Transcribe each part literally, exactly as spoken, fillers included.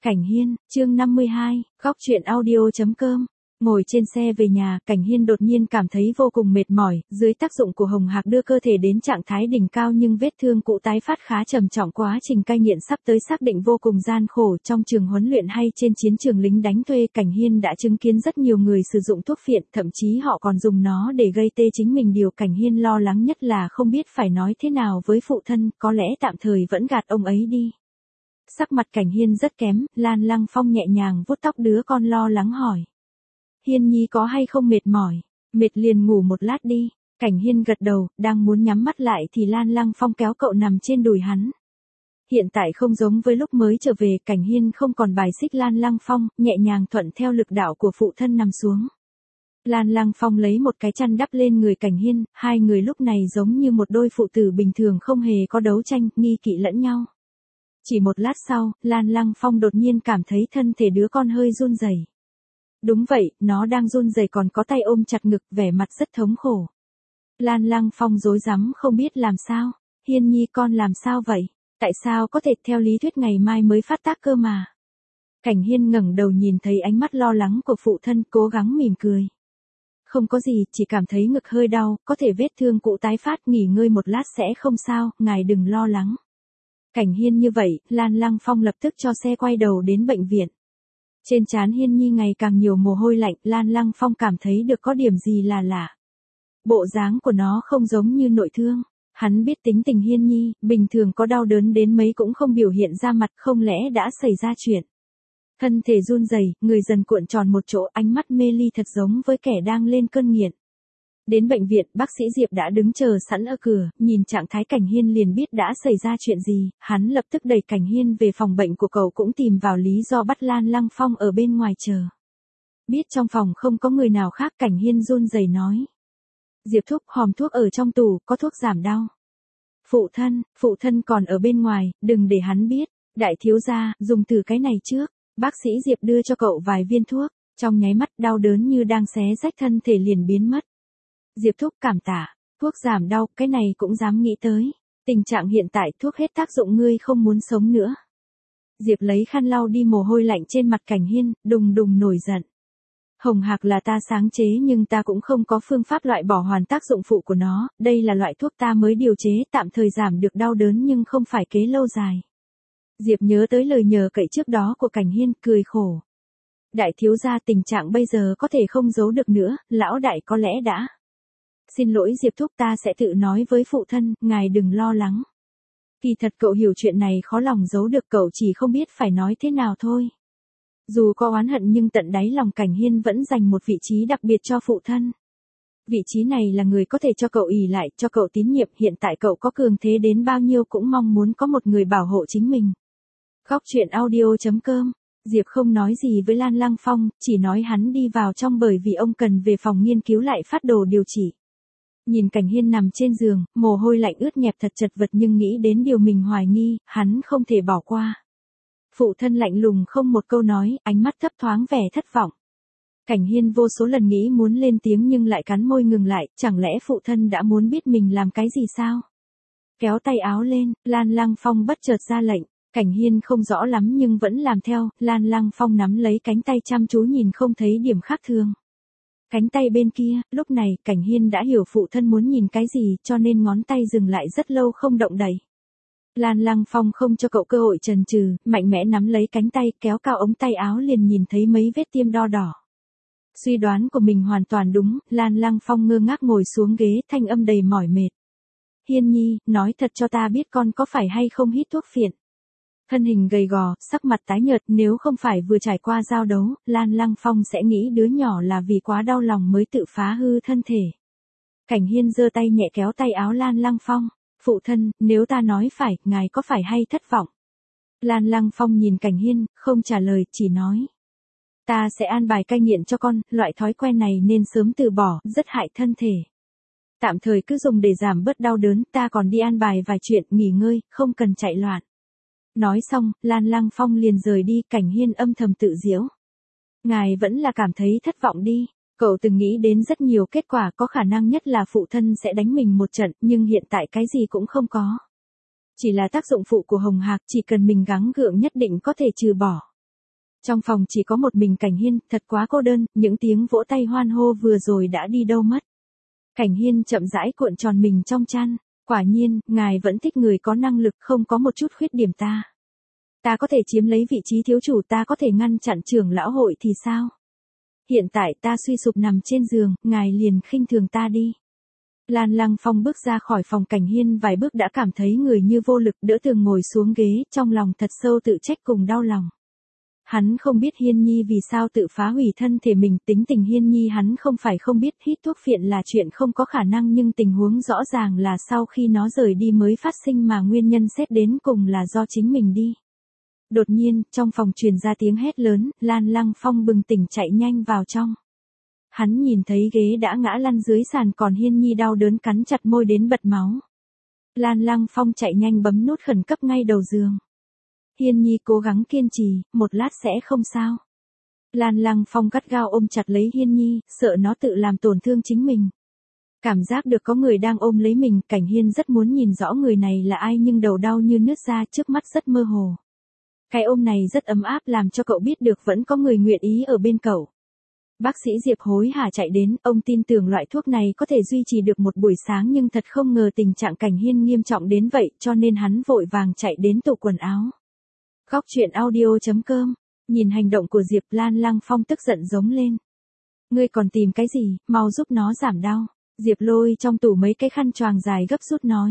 Cảnh Hiên, chương năm mươi hai, góc truyện audio.com. Ngồi trên xe về nhà, Cảnh Hiên đột nhiên cảm thấy vô cùng mệt mỏi, dưới tác dụng của hồng hạc đưa cơ thể đến trạng thái đỉnh cao nhưng vết thương cũ tái phát khá trầm trọng, quá trình cai nghiện sắp tới xác định vô cùng gian khổ. Trong trường huấn luyện hay trên chiến trường lính đánh thuê, Cảnh Hiên đã chứng kiến rất nhiều người sử dụng thuốc phiện, thậm chí họ còn dùng nó để gây tê chính mình. Điều Cảnh Hiên lo lắng nhất là không biết phải nói thế nào với phụ thân, có lẽ tạm thời vẫn gạt ông ấy đi. Sắc mặt Cảnh Hiên rất kém, Lan Lăng Phong nhẹ nhàng vuốt tóc đứa con lo lắng hỏi. Hiên nhi có hay không mệt mỏi? Mệt liền ngủ một lát đi. Cảnh Hiên gật đầu, đang muốn nhắm mắt lại thì Lan Lăng Phong kéo cậu nằm trên đùi hắn. Hiện tại không giống với lúc mới trở về, Cảnh Hiên không còn bài xích Lan Lăng Phong, nhẹ nhàng thuận theo lực đạo của phụ thân nằm xuống. Lan Lăng Phong lấy một cái chăn đắp lên người Cảnh Hiên, hai người lúc này giống như một đôi phụ tử bình thường, không hề có đấu tranh, nghi kỵ lẫn nhau. Chỉ một lát sau, Lan Lăng Phong đột nhiên cảm thấy thân thể đứa con hơi run rẩy. Đúng vậy, nó đang run rẩy còn có tay ôm chặt ngực, vẻ mặt rất thống khổ. Lan Lăng Phong rối rắm không biết làm sao. Hiên nhi con làm sao vậy? Tại sao có thể theo lý thuyết ngày mai mới phát tác cơ mà? Cảnh Hiên ngẩng đầu nhìn thấy ánh mắt lo lắng của phụ thân, cố gắng mỉm cười. Không có gì, chỉ cảm thấy ngực hơi đau, có thể vết thương cũ tái phát, nghỉ ngơi một lát sẽ không sao, ngài đừng lo lắng. Cảnh Hiên như vậy, Lan Lăng Phong lập tức cho xe quay đầu đến bệnh viện. Trên trán Hiên nhi ngày càng nhiều mồ hôi lạnh, Lan Lăng Phong cảm thấy được có điểm gì là lạ. Bộ dáng của nó không giống như nội thương. Hắn biết tính tình Hiên nhi, bình thường có đau đớn đến mấy cũng không biểu hiện ra mặt, không lẽ đã xảy ra chuyện. Thân thể run rẩy, người dần cuộn tròn một chỗ, ánh mắt mê ly thật giống với kẻ đang lên cơn nghiện. Đến bệnh viện, bác sĩ Diệp đã đứng chờ sẵn ở cửa, nhìn trạng thái Cảnh Hiên liền biết đã xảy ra chuyện gì, hắn lập tức đẩy Cảnh Hiên về phòng bệnh của cậu, cũng tìm vào lý do bắt Lan Lăng Phong ở bên ngoài chờ. Biết trong phòng không có người nào khác, Cảnh Hiên run rẩy nói. Diệp thúc, hòm thuốc ở trong tủ, có thuốc giảm đau. Phụ thân, phụ thân còn ở bên ngoài, đừng để hắn biết. Đại thiếu gia, dùng thử cái này trước. Bác sĩ Diệp đưa cho cậu vài viên thuốc, trong nháy mắt đau đớn như đang xé rách thân thể liền biến mất. Diệp thúc cảm tạ, thuốc giảm đau, cái này cũng dám nghĩ tới. Tình trạng hiện tại thuốc hết tác dụng, ngươi không muốn sống nữa. Diệp lấy khăn lau đi mồ hôi lạnh trên mặt Cảnh Hiên, đùng đùng nổi giận. Hồng hạc là ta sáng chế nhưng ta cũng không có phương pháp loại bỏ hoàn tác dụng phụ của nó, đây là loại thuốc ta mới điều chế, tạm thời giảm được đau đớn nhưng không phải kế lâu dài. Diệp nhớ tới lời nhờ cậy trước đó của Cảnh Hiên, cười khổ. Đại thiếu gia, tình trạng bây giờ có thể không giấu được nữa, lão đại có lẽ đã. Xin lỗi Diệp thúc, ta sẽ tự nói với phụ thân, ngài đừng lo lắng. Kỳ thật cậu hiểu chuyện này khó lòng giấu được, cậu chỉ không biết phải nói thế nào thôi. Dù có oán hận nhưng tận đáy lòng Cảnh Hiên vẫn dành một vị trí đặc biệt cho phụ thân. Vị trí này là người có thể cho cậu ỷ lại, cho cậu tín nhiệm, hiện tại cậu có cường thế đến bao nhiêu cũng mong muốn có một người bảo hộ chính mình. Góc truyện audio.com. Diệp không nói gì với Lan Lăng Phong, chỉ nói hắn đi vào trong bởi vì ông cần về phòng nghiên cứu lại phát đồ điều trị. Nhìn Cảnh Hiên nằm trên giường, mồ hôi lạnh ướt nhẹp thật chật vật nhưng nghĩ đến điều mình hoài nghi, hắn không thể bỏ qua. Phụ thân lạnh lùng không một câu nói, ánh mắt thấp thoáng vẻ thất vọng. Cảnh Hiên vô số lần nghĩ muốn lên tiếng nhưng lại cắn môi ngừng lại, chẳng lẽ phụ thân đã muốn biết mình làm cái gì sao? Kéo tay áo lên, Lan Lăng Phong bất chợt ra lệnh. Cảnh Hiên không rõ lắm nhưng vẫn làm theo, Lan Lăng Phong nắm lấy cánh tay chăm chú nhìn không thấy điểm khác thường. Cánh tay bên kia, lúc này, Cảnh Hiên đã hiểu phụ thân muốn nhìn cái gì cho nên ngón tay dừng lại rất lâu không động đậy. Lan Lăng Phong không cho cậu cơ hội chần chừ, mạnh mẽ nắm lấy cánh tay, kéo cao ống tay áo liền nhìn thấy mấy vết tiêm đo đỏ. Suy đoán của mình hoàn toàn đúng, Lan Lăng Phong ngơ ngác ngồi xuống ghế, thanh âm đầy mỏi mệt. Hiên nhi, nói thật cho ta biết con có phải hay không hít thuốc phiện. Thân hình gầy gò, sắc mặt tái nhợt, nếu không phải vừa trải qua giao đấu, Lan Lăng Phong sẽ nghĩ đứa nhỏ là vì quá đau lòng mới tự phá hư thân thể. Cảnh Hiên giơ tay nhẹ kéo tay áo Lan Lăng Phong. Phụ thân, nếu ta nói phải, ngài có phải hay thất vọng? Lan Lăng Phong nhìn Cảnh Hiên, không trả lời, chỉ nói. Ta sẽ an bài cai nghiện cho con, loại thói quen này nên sớm từ bỏ, rất hại thân thể. Tạm thời cứ dùng để giảm bớt đau đớn, ta còn đi an bài vài chuyện, nghỉ ngơi, không cần chạy loạn. Nói xong, Lan Lăng Phong liền rời đi, Cảnh Hiên âm thầm tự giễu. Ngài vẫn là cảm thấy thất vọng đi. Cậu từng nghĩ đến rất nhiều kết quả, có khả năng nhất là phụ thân sẽ đánh mình một trận, nhưng hiện tại cái gì cũng không có. Chỉ là tác dụng phụ của hồng hạc, chỉ cần mình gắng gượng nhất định có thể trừ bỏ. Trong phòng chỉ có một mình Cảnh Hiên, thật quá cô đơn, những tiếng vỗ tay hoan hô vừa rồi đã đi đâu mất. Cảnh Hiên chậm rãi cuộn tròn mình trong chăn, quả nhiên, ngài vẫn thích người có năng lực không có một chút khuyết điểm ta. Ta có thể chiếm lấy vị trí thiếu chủ, ta có thể ngăn chặn trưởng lão hội thì sao? Hiện tại ta suy sụp nằm trên giường, ngài liền khinh thường ta đi. Lan Lăng Phong bước ra khỏi phòng Cảnh Hiên vài bước đã cảm thấy người như vô lực, đỡ tường ngồi xuống ghế, trong lòng thật sâu tự trách cùng đau lòng. Hắn không biết Hiên Nhi vì sao tự phá hủy thân thể mình, tính tình Hiên Nhi hắn không phải không biết, hít thuốc phiện là chuyện không có khả năng, nhưng tình huống rõ ràng là sau khi nó rời đi mới phát sinh, mà nguyên nhân xét đến cùng là do chính mình đi. Đột nhiên, trong phòng truyền ra tiếng hét lớn, Lan Lăng Phong bừng tỉnh chạy nhanh vào trong. Hắn nhìn thấy ghế đã ngã lăn dưới sàn, còn Hiên Nhi đau đớn cắn chặt môi đến bật máu. Lan Lăng Phong chạy nhanh bấm nút khẩn cấp ngay đầu giường. Hiên Nhi cố gắng kiên trì, một lát sẽ không sao. Lan Lăng Phong gắt gao ôm chặt lấy Hiên Nhi, sợ nó tự làm tổn thương chính mình. Cảm giác được có người đang ôm lấy mình, Cảnh Hiên rất muốn nhìn rõ người này là ai, nhưng đầu đau như nứt ra, trước mắt rất mơ hồ. Cái ôm này rất ấm áp, làm cho cậu biết được vẫn có người nguyện ý ở bên cậu. Bác sĩ Diệp hối hả chạy đến, ông tin tưởng loại thuốc này có thể duy trì được một buổi sáng, nhưng thật không ngờ tình trạng Cảnh Hiên nghiêm trọng đến vậy, cho nên hắn vội vàng chạy đến tủ quần áo. Góc truyện audio chấm com, nhìn hành động của Diệp, Lan Lăng Phong tức giận giống lên. Ngươi còn tìm cái gì, mau giúp nó giảm đau. Diệp lôi trong tủ mấy cái khăn choàng dài gấp rút nói.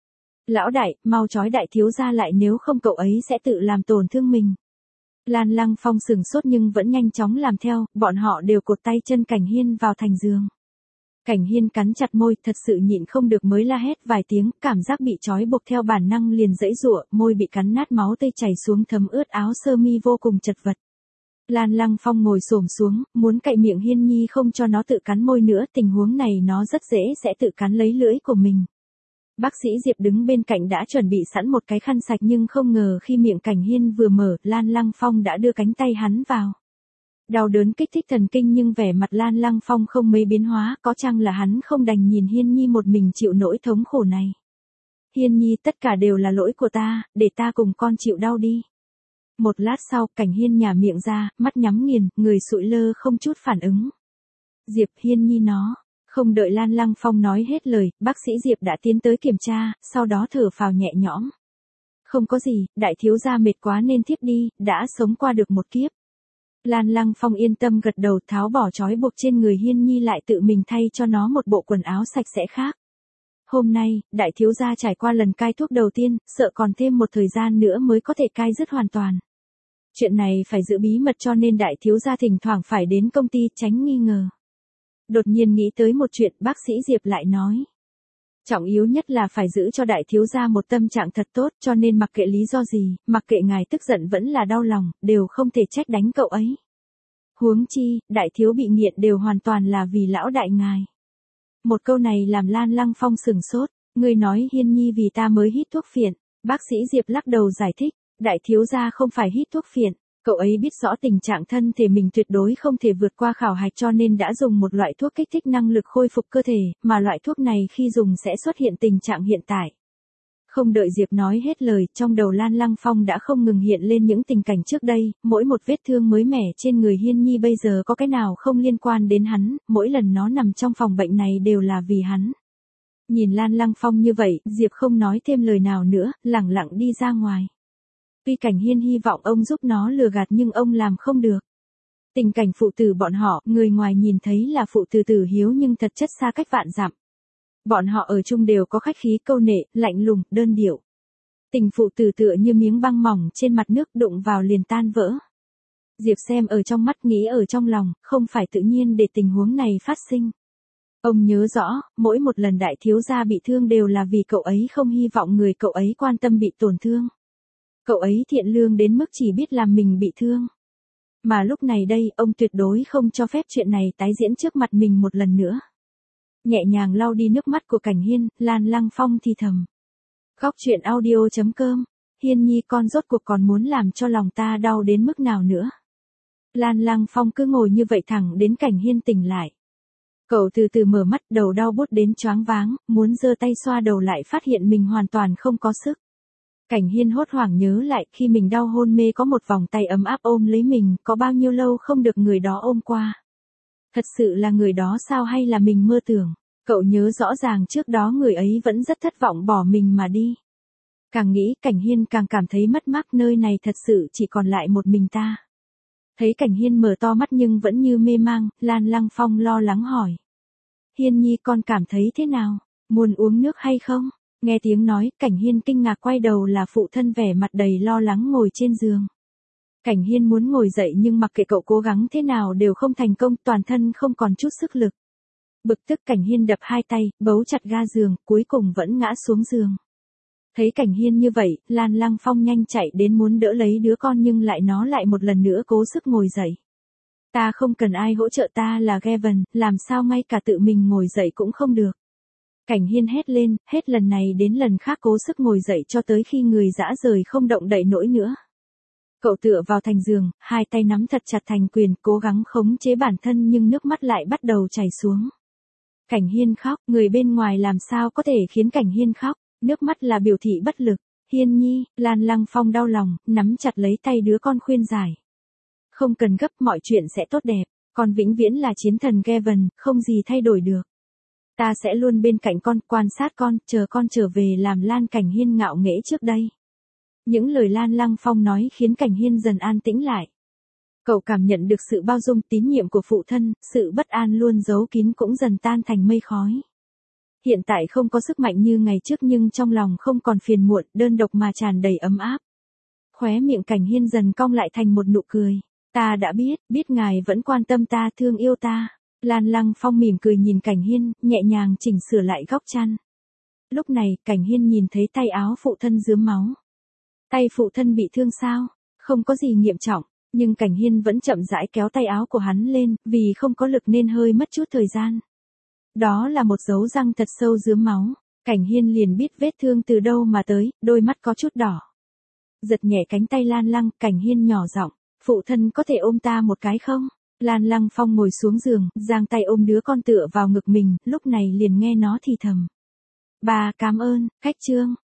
Lão đại, mau trói đại thiếu gia lại, nếu không cậu ấy sẽ tự làm tổn thương mình. Lan Lăng Phong sừng sốt nhưng vẫn nhanh chóng làm theo, bọn họ đều cột tay chân Cảnh Hiên vào thành giường. Cảnh Hiên cắn chặt môi, thật sự nhịn không được mới la hét vài tiếng, cảm giác bị trói buộc theo bản năng liền giãy giụa, môi bị cắn nát, máu tươi chảy xuống thấm ướt áo sơ mi, vô cùng chật vật. Lan Lăng Phong ngồi xổm xuống, muốn cạy miệng Hiên Nhi không cho nó tự cắn môi nữa, tình huống này nó rất dễ sẽ tự cắn lấy lưỡi của mình. Bác sĩ Diệp đứng bên cạnh đã chuẩn bị sẵn một cái khăn sạch, nhưng không ngờ khi miệng Cảnh Hiên vừa mở, Lan Lăng Phong đã đưa cánh tay hắn vào. Đau đớn kích thích thần kinh, nhưng vẻ mặt Lan Lăng Phong không mấy biến hóa, có chăng là hắn không đành nhìn Hiên Nhi một mình chịu nỗi thống khổ này. Hiên Nhi, tất cả đều là lỗi của ta, để ta cùng con chịu đau đi. Một lát sau, Cảnh Hiên nhả miệng ra, mắt nhắm nghiền, người sụi lơ không chút phản ứng. Diệp, Hiên Nhi nó. Không đợi Lan Lăng Phong nói hết lời, bác sĩ Diệp đã tiến tới kiểm tra, sau đó thở phào nhẹ nhõm. Không có gì, đại thiếu gia mệt quá nên thiếp đi, đã sống qua được một kiếp. Lan Lăng Phong yên tâm gật đầu, tháo bỏ trói buộc trên người Hiên Nhi lại tự mình thay cho nó một bộ quần áo sạch sẽ khác. Hôm nay, đại thiếu gia trải qua lần cai thuốc đầu tiên, sợ còn thêm một thời gian nữa mới có thể cai dứt hoàn toàn. Chuyện này phải giữ bí mật, cho nên đại thiếu gia thỉnh thoảng phải đến công ty tránh nghi ngờ. Đột nhiên nghĩ tới một chuyện, bác sĩ Diệp lại nói. Trọng yếu nhất là phải giữ cho đại thiếu gia một tâm trạng thật tốt, cho nên mặc kệ lý do gì, mặc kệ ngài tức giận vẫn là đau lòng, đều không thể trách đánh cậu ấy. Huống chi, đại thiếu bị nghiện đều hoàn toàn là vì lão đại ngài. Một câu này làm Lan Lăng Phong sừng sốt, ngươi nói Hiên Nhi vì ta mới hít thuốc phiện. Bác sĩ Diệp lắc đầu giải thích, đại thiếu gia không phải hít thuốc phiện. Cậu ấy biết rõ tình trạng thân thể mình tuyệt đối không thể vượt qua khảo hạch, cho nên đã dùng một loại thuốc kích thích năng lực khôi phục cơ thể, mà loại thuốc này khi dùng sẽ xuất hiện tình trạng hiện tại. Không đợi Diệp nói hết lời, trong đầu Lan Lăng Phong đã không ngừng hiện lên những tình cảnh trước đây, mỗi một vết thương mới mẻ trên người Hiên Nhi bây giờ có cái nào không liên quan đến hắn, mỗi lần nó nằm trong phòng bệnh này đều là vì hắn. Nhìn Lan Lăng Phong như vậy, Diệp không nói thêm lời nào nữa, lẳng lặng đi ra ngoài. Tuy Cảnh Hiên hy vọng ông giúp nó lừa gạt nhưng ông làm không được. Tình cảnh phụ tử bọn họ, người ngoài nhìn thấy là phụ tử tử hiếu nhưng thật chất xa cách vạn dặm. Bọn họ ở chung đều có khách khí, câu nệ, lạnh lùng, đơn điệu. Tình phụ tử tựa như miếng băng mỏng trên mặt nước, đụng vào liền tan vỡ. Diệp xem ở trong mắt, nghĩ ở trong lòng, không phải tự nhiên để tình huống này phát sinh. Ông nhớ rõ, mỗi một lần đại thiếu gia bị thương đều là vì cậu ấy không hy vọng người cậu ấy quan tâm bị tổn thương. Cậu ấy thiện lương đến mức chỉ biết làm mình bị thương. Mà lúc này đây, ông tuyệt đối không cho phép chuyện này tái diễn trước mặt mình một lần nữa. Nhẹ nhàng lau đi nước mắt của Cảnh Hiên, Lan Lăng Phong thì thầm. Góc truyện audio chấm com, Hiên Nhi con rốt cuộc còn muốn làm cho lòng ta đau đến mức nào nữa. Lan Lăng Phong cứ ngồi như vậy thẳng đến Cảnh Hiên tỉnh lại. Cậu từ từ mở mắt, đầu đau buốt đến choáng váng, muốn giơ tay xoa đầu lại phát hiện mình hoàn toàn không có sức. Cảnh Hiên hốt hoảng nhớ lại khi mình đau hôn mê có một vòng tay ấm áp ôm lấy mình, có bao nhiêu lâu không được người đó ôm qua. Thật sự là người đó sao hay là mình mơ tưởng? Cậu nhớ rõ ràng trước đó người ấy vẫn rất thất vọng bỏ mình mà đi. Càng nghĩ Cảnh Hiên càng cảm thấy mất mát, nơi này thật sự chỉ còn lại một mình ta. Thấy Cảnh Hiên mở to mắt nhưng vẫn như mê mang, Lan Lăng Phong lo lắng hỏi. Hiên nhi con cảm thấy thế nào? Muốn uống nước hay không? Nghe tiếng nói, Cảnh Hiên kinh ngạc quay đầu là phụ thân vẻ mặt đầy lo lắng ngồi trên giường. Cảnh Hiên muốn ngồi dậy nhưng mặc kệ cậu cố gắng thế nào đều không thành công, toàn thân không còn chút sức lực. Bực tức Cảnh Hiên đập hai tay, bấu chặt ga giường, cuối cùng vẫn ngã xuống giường. Thấy Cảnh Hiên như vậy, Lan Lăng Phong nhanh chạy đến muốn đỡ lấy đứa con nhưng lại nó lại một lần nữa cố sức ngồi dậy. Ta không cần ai hỗ trợ, ta là Gavin, làm sao ngay cả tự mình ngồi dậy cũng không được. Cảnh Hiên hét lên, hết lần này đến lần khác cố sức ngồi dậy cho tới khi người dã rời không động đậy nổi nữa. Cậu tựa vào thành giường, hai tay nắm thật chặt thành quyền, cố gắng khống chế bản thân nhưng nước mắt lại bắt đầu chảy xuống. Cảnh Hiên khóc, người bên ngoài làm sao có thể khiến Cảnh Hiên khóc, nước mắt là biểu thị bất lực. Hiên nhi, Lan Lăng Phong đau lòng, nắm chặt lấy tay đứa con khuyên giải. Không cần gấp, mọi chuyện sẽ tốt đẹp, con vĩnh viễn là chiến thần Gavin, không gì thay đổi được. Ta sẽ luôn bên cạnh con, quan sát con, chờ con trở về làm Lan. Cảnh Hiên ngạo nghễ trước đây. Những lời Lan Lăng Phong nói khiến Cảnh Hiên dần an tĩnh lại. Cậu cảm nhận được sự bao dung tín nhiệm của phụ thân, sự bất an luôn giấu kín cũng dần tan thành mây khói. Hiện tại không có sức mạnh như ngày trước nhưng trong lòng không còn phiền muộn, đơn độc mà tràn đầy ấm áp. Khóe miệng Cảnh Hiên dần cong lại thành một nụ cười. Ta đã biết, biết ngài vẫn quan tâm ta, thương yêu ta. Lan Lăng Phong mỉm cười nhìn Cảnh Hiên, nhẹ nhàng chỉnh sửa lại góc chăn. Lúc này, Cảnh Hiên nhìn thấy tay áo phụ thân rướm máu. Tay phụ thân bị thương sao? Không có gì nghiêm trọng, nhưng Cảnh Hiên vẫn chậm rãi kéo tay áo của hắn lên, vì không có lực nên hơi mất chút thời gian. Đó là một dấu răng thật sâu rướm máu. Cảnh Hiên liền biết vết thương từ đâu mà tới, đôi mắt có chút đỏ. Giật nhẹ cánh tay Lan Lăng, Cảnh Hiên nhỏ giọng, phụ thân có thể ôm ta một cái không? Lan Lăng Phong ngồi xuống giường, giang tay ôm đứa con tựa vào ngực mình, lúc này liền nghe nó thì thầm. Bà cảm ơn, khách trương.